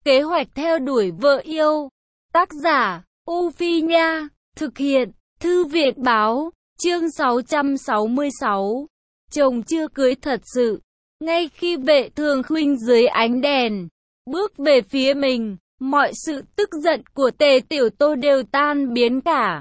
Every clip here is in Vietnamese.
Kế hoạch theo đuổi vợ yêu. Tác giả, U Phi Nha. Thực hiện, Thư viện Báo. Chương 666. Chồng chưa cưới thật sự. Ngay khi Vệ Thường Khuynh dưới ánh đèn bước về phía mình, mọi sự tức giận của Tề Tiểu Tô đều tan biến cả.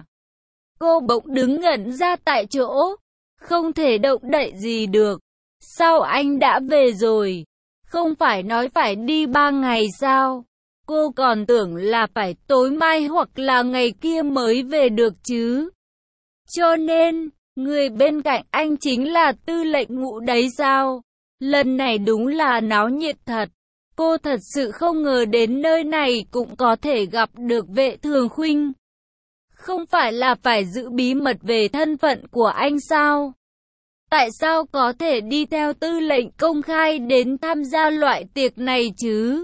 Cô bỗng đứng ngẩn ra tại chỗ, không thể động đậy gì được. Sao anh đã về rồi? Không phải nói phải đi 3 ngày sao? Cô còn tưởng là phải tối mai hoặc là ngày kia mới về được chứ. Cho nên, người bên cạnh anh chính là Tư lệnh Ngũ đấy sao? Lần này đúng là náo nhiệt thật. Cô thật sự không ngờ đến nơi này cũng có thể gặp được Vệ Thường Khuynh. Không phải là phải giữ bí mật về thân phận của anh sao? Tại sao có thể đi theo tư lệnh công khai đến tham gia loại tiệc này chứ?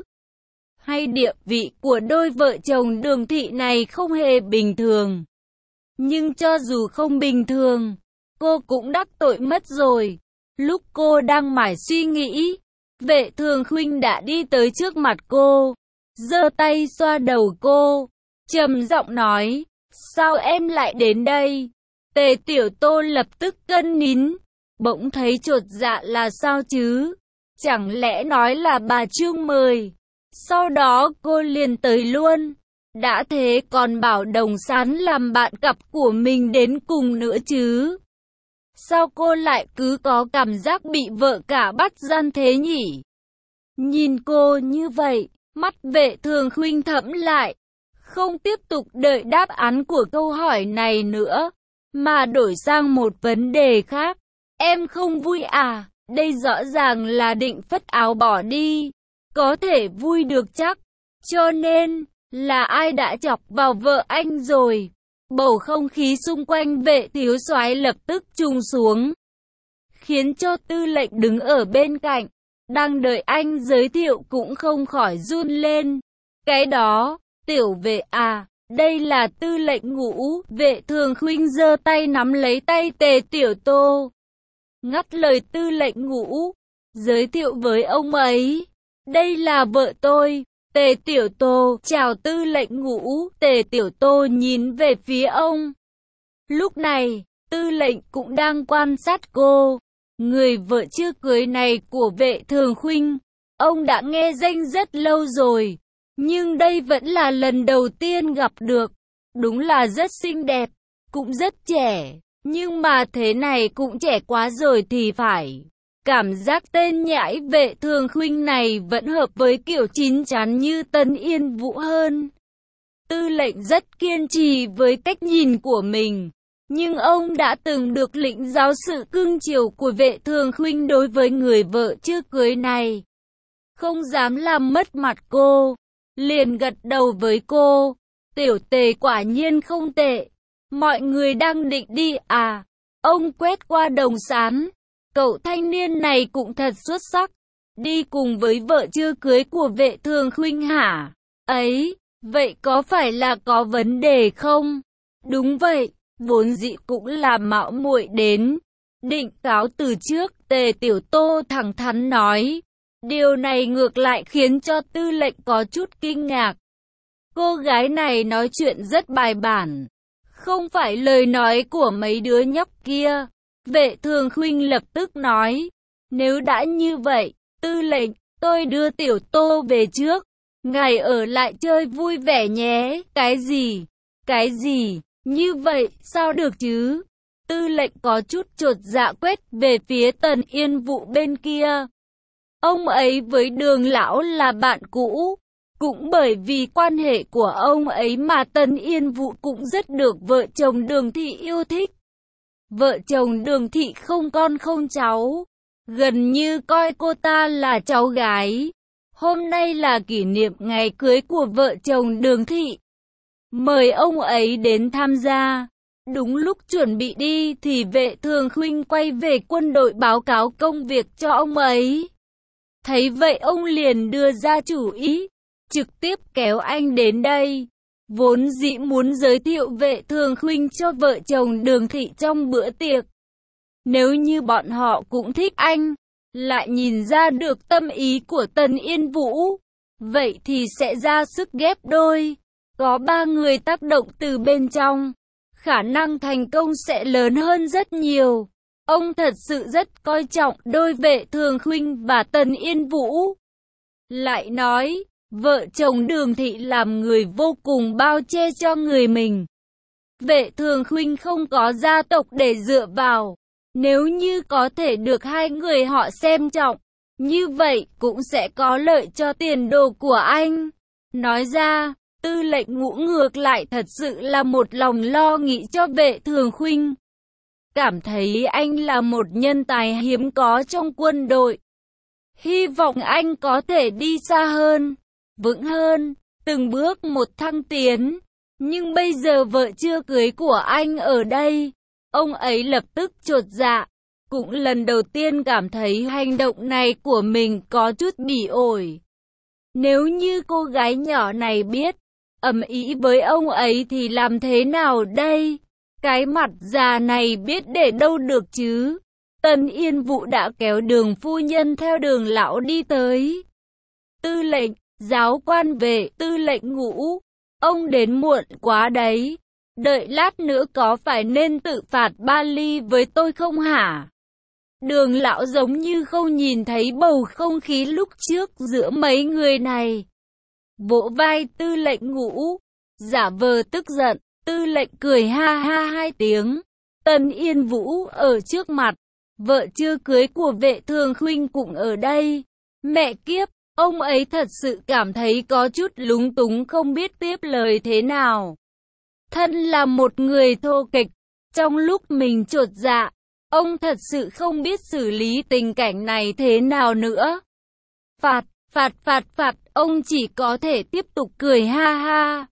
Hay địa vị của đôi vợ chồng Đường Thị này không hề bình thường? Nhưng cho dù không bình thường, cô cũng đắc tội mất rồi. Lúc cô đang mải suy nghĩ, Vệ Thường Khuynh đã đi tới trước mặt cô, giơ tay xoa đầu cô, trầm giọng nói, sao em lại đến đây? Tề Tiểu Tô lập tức câm nín, bỗng thấy chột dạ là sao chứ? Chẳng lẽ nói là bà Trương mời? Sau đó cô liền tới luôn. Đã thế còn bảo Đồng Sán làm bạn cặp của mình đến cùng nữa chứ? Sao cô lại cứ có cảm giác bị vợ cả bắt gian thế nhỉ? Nhìn cô như vậy, mắt Vệ Thường Khuynh thẫm lại, không tiếp tục đợi đáp án của câu hỏi này nữa, mà đổi sang một vấn đề khác. Em không vui à? Đây rõ ràng là định phất áo bỏ đi. Có thể vui được chắc. Cho nên, là ai đã chọc vào vợ anh rồi? Bầu không khí xung quanh Vệ thiếu soái lập tức trùng xuống, khiến cho tư lệnh đứng ở bên cạnh, đang đợi anh giới thiệu cũng không khỏi run lên. Cái đó, Tiểu Vệ à, đây là tư lệnh Ngũ. Vệ Thường Khuynh giơ tay nắm lấy tay Tề Tiểu Tô, ngắt lời tư lệnh Ngũ, giới thiệu với ông ấy. Đây là vợ tôi, Tề Tiểu Tô. Chào tư lệnh Ngũ. Tề Tiểu Tô nhìn về phía ông. Lúc này, tư lệnh cũng đang quan sát cô. Người vợ chưa cưới này của Vệ Thường Khuynh, ông đã nghe danh rất lâu rồi, nhưng đây vẫn là lần đầu tiên gặp được. Đúng là rất xinh đẹp, cũng rất trẻ, nhưng mà thế này cũng trẻ quá rồi thì phải. Cảm giác tên nhãi Vệ Thường Khuynh này vẫn hợp với kiểu chín chắn như Tân Yên Vũ hơn. Tư lệnh rất kiên trì với cách nhìn của mình, nhưng ông đã từng được lĩnh giáo sự cưng chiều của Vệ Thường Khuynh đối với người vợ chưa cưới này. Không dám làm mất mặt cô, liền gật đầu với cô. Tiểu Tề quả nhiên không tệ. Mọi người đang định đi à? Ông quét qua Đồng Sán. Cậu thanh niên này cũng thật xuất sắc. Đi cùng với vợ chưa cưới của Vệ Thường Khuynh hả? Ấy, vậy có phải là có vấn đề không? Đúng vậy, vốn dĩ cũng là mạo muội đến. Định cáo từ trước, Tề Tiểu Tô thẳng thắn nói. Điều này ngược lại khiến cho tư lệnh có chút kinh ngạc. Cô gái này nói chuyện rất bài bản, không phải lời nói của mấy đứa nhóc kia. Vệ Thường Khuynh lập tức nói, nếu đã như vậy, tư lệnh, tôi đưa Tiểu Tô về trước. Ngài ở lại chơi vui vẻ nhé. Cái gì? Cái gì? Như vậy, sao được chứ? Tư lệnh có chút chột dạ quét về phía Tần Yên Vũ bên kia. Ông ấy với Đường lão là bạn cũ. Cũng bởi vì quan hệ của ông ấy mà Tần Yên Vũ cũng rất được vợ chồng Đường Thị yêu thích. Vợ chồng Đường Thị không con không cháu, gần như coi cô ta là cháu gái. Hôm nay là kỷ niệm ngày cưới của vợ chồng Đường Thị, mời ông ấy đến tham gia. Đúng lúc chuẩn bị đi thì Vệ Thường Khuynh quay về quân đội báo cáo công việc cho ông ấy. Thấy vậy ông liền đưa ra chủ ý, trực tiếp kéo anh đến đây. Vốn dĩ muốn giới thiệu Vệ Thường Khuynh cho vợ chồng Đường Thị trong bữa tiệc. Nếu như bọn họ cũng thích anh, lại nhìn ra được tâm ý của Tần Yên Vũ, vậy thì sẽ ra sức ghép đôi. Có 3 người tác động từ bên trong, khả năng thành công sẽ lớn hơn rất nhiều. Ông thật sự rất coi trọng đôi Vệ Thường Khuynh và Tần Yên Vũ. Lại nói, vợ chồng Đường Thị làm người vô cùng bao che cho người mình. Vệ Thường Khuynh không có gia tộc để dựa vào. Nếu như có thể được hai người họ xem trọng, như vậy cũng sẽ có lợi cho tiền đồ của anh. Nói ra, Tư lệnh Ngũ ngược lại thật sự là một lòng lo nghĩ cho Vệ Thường Khuynh. Cảm thấy anh là một nhân tài hiếm có trong quân đội. Hy vọng anh có thể đi xa hơn, vững hơn, từng bước một thăng tiến. Nhưng bây giờ vợ chưa cưới của anh ở đây, ông ấy lập tức chột dạ. Cũng lần đầu tiên cảm thấy hành động này của mình có chút bỉ ổi. Nếu như cô gái nhỏ này biết ầm ĩ với ông ấy thì làm thế nào đây? Cái mặt già này biết để đâu được chứ? Tần Yên Vũ đã kéo Đường phu nhân theo Đường lão đi tới. Tư lệnh, giáo quan Vệ, Tư lệnh Ngũ, ông đến muộn quá đấy. Đợi lát nữa có phải nên tự phạt 3 ly với tôi không hả? Đường lão giống như không nhìn thấy bầu không khí lúc trước giữa mấy người này. Vỗ vai Tư lệnh Ngũ, giả vờ tức giận. Tư lệnh cười ha ha 2 tiếng. Tần Yên Vũ ở trước mặt, vợ chưa cưới của Vệ Thường Khuynh cũng ở đây. Mẹ kiếp, ông ấy thật sự cảm thấy có chút lúng túng không biết tiếp lời thế nào. Thân là một người thô kệch, trong lúc mình chột dạ, ông thật sự không biết xử lý tình cảnh này thế nào nữa. Phạt, ông chỉ có thể tiếp tục cười ha ha.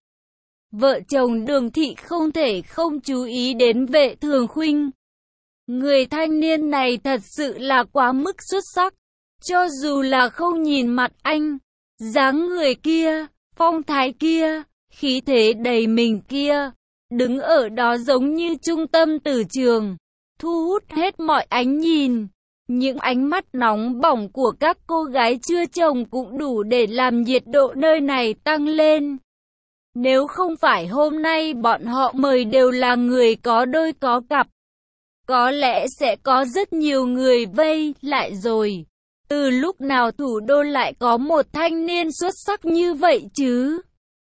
Vợ chồng Đường Thị không thể không chú ý đến Vệ Thường Khuynh. Người thanh niên này thật sự là quá mức xuất sắc. Cho dù là không nhìn mặt anh, dáng người kia, phong thái kia, khí thế đầy mình kia, đứng ở đó giống như trung tâm từ trường, thu hút hết mọi ánh nhìn. Những ánh mắt nóng bỏng của các cô gái chưa chồng cũng đủ để làm nhiệt độ nơi này tăng lên. Nếu không phải hôm nay bọn họ mời đều là người có đôi có cặp, có lẽ sẽ có rất nhiều người vây lại rồi. Từ lúc nào thủ đô lại có một thanh niên xuất sắc như vậy chứ?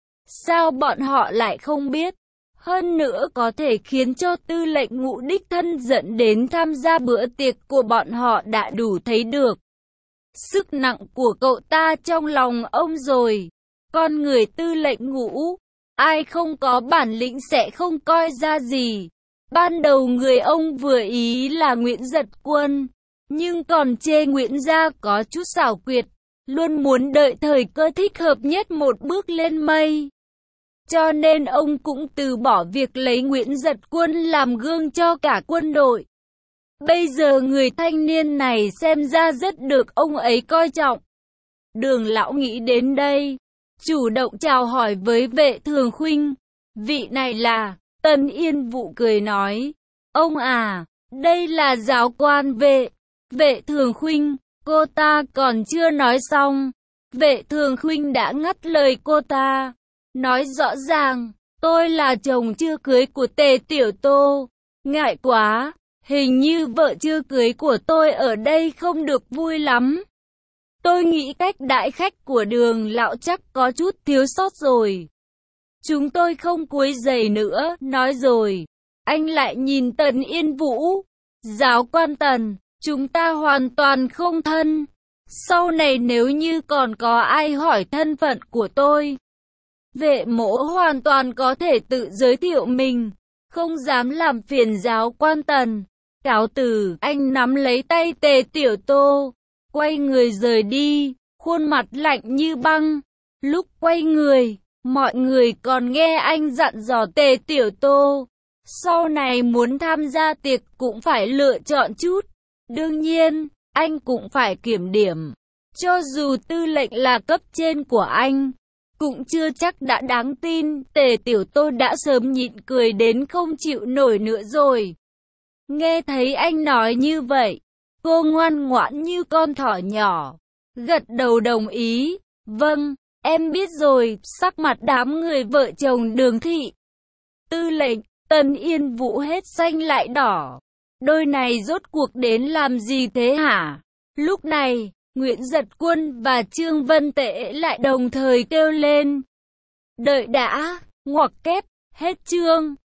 Sao bọn họ lại không biết? Hơn nữa có thể khiến cho Tư lệnh Ngũ đích thân dẫn đến tham gia bữa tiệc của bọn họ đã đủ thấy được sức nặng của cậu ta trong lòng ông rồi. Con người Tư lệnh Ngũ, ai không có bản lĩnh sẽ không coi ra gì. Ban đầu người ông vừa ý là Nguyễn Giật Quân, nhưng còn chê Nguyễn gia có chút xảo quyệt, luôn muốn đợi thời cơ thích hợp nhất một bước lên mây. Cho nên ông cũng từ bỏ việc lấy Nguyễn Giật Quân làm gương cho cả quân đội. Bây giờ người thanh niên này xem ra rất được ông ấy coi trọng. Đường lão nghĩ đến đây, chủ động chào hỏi với Vệ Thường Khuynh. Vị này là... Tần Yên Vũ cười nói, ông à, đây là giáo quan Vệ Thường Khuynh. Cô ta còn chưa nói xong, Vệ Thường Khuynh đã ngắt lời cô ta, nói rõ ràng, tôi là chồng chưa cưới của Tề Tiểu Tô. Ngại quá, hình như vợ chưa cưới của tôi ở đây không được vui lắm. Tôi nghĩ cách đãi khách của Đường lão chắc có chút thiếu sót rồi. Chúng tôi không quấy rầy nữa, nói rồi. Anh lại nhìn Tần Yên Vũ. Giáo quan Tần, chúng ta hoàn toàn không thân. Sau này nếu như còn có ai hỏi thân phận của tôi, Vệ mỗ hoàn toàn có thể tự giới thiệu mình, không dám làm phiền giáo quan Tần. Cáo từ, anh nắm lấy tay Tề Tiểu Tô, quay người rời đi, khuôn mặt lạnh như băng. Lúc quay người, mọi người còn nghe anh dặn dò Tề Tiểu Tô, sau này muốn tham gia tiệc cũng phải lựa chọn chút. Đương nhiên, anh cũng phải kiểm điểm. Cho dù tư lệnh là cấp trên của anh, cũng chưa chắc đã đáng tin. Tề Tiểu Tô đã sớm nhịn cười đến không chịu nổi nữa rồi. Nghe thấy anh nói như vậy, cô ngoan ngoãn như con thỏ nhỏ, gật đầu đồng ý. Vâng, em biết rồi, sắc mặt đám người vợ chồng Đường Thị Tư lệnh, Tân Yên Vũ hết xanh lại đỏ. Đôi này rốt cuộc đến làm gì thế hả? Lúc này, Nguyễn Giật Quân và Trương Vân Tễ lại đồng thời kêu lên. Đợi đã, ngoặc kép, hết chương.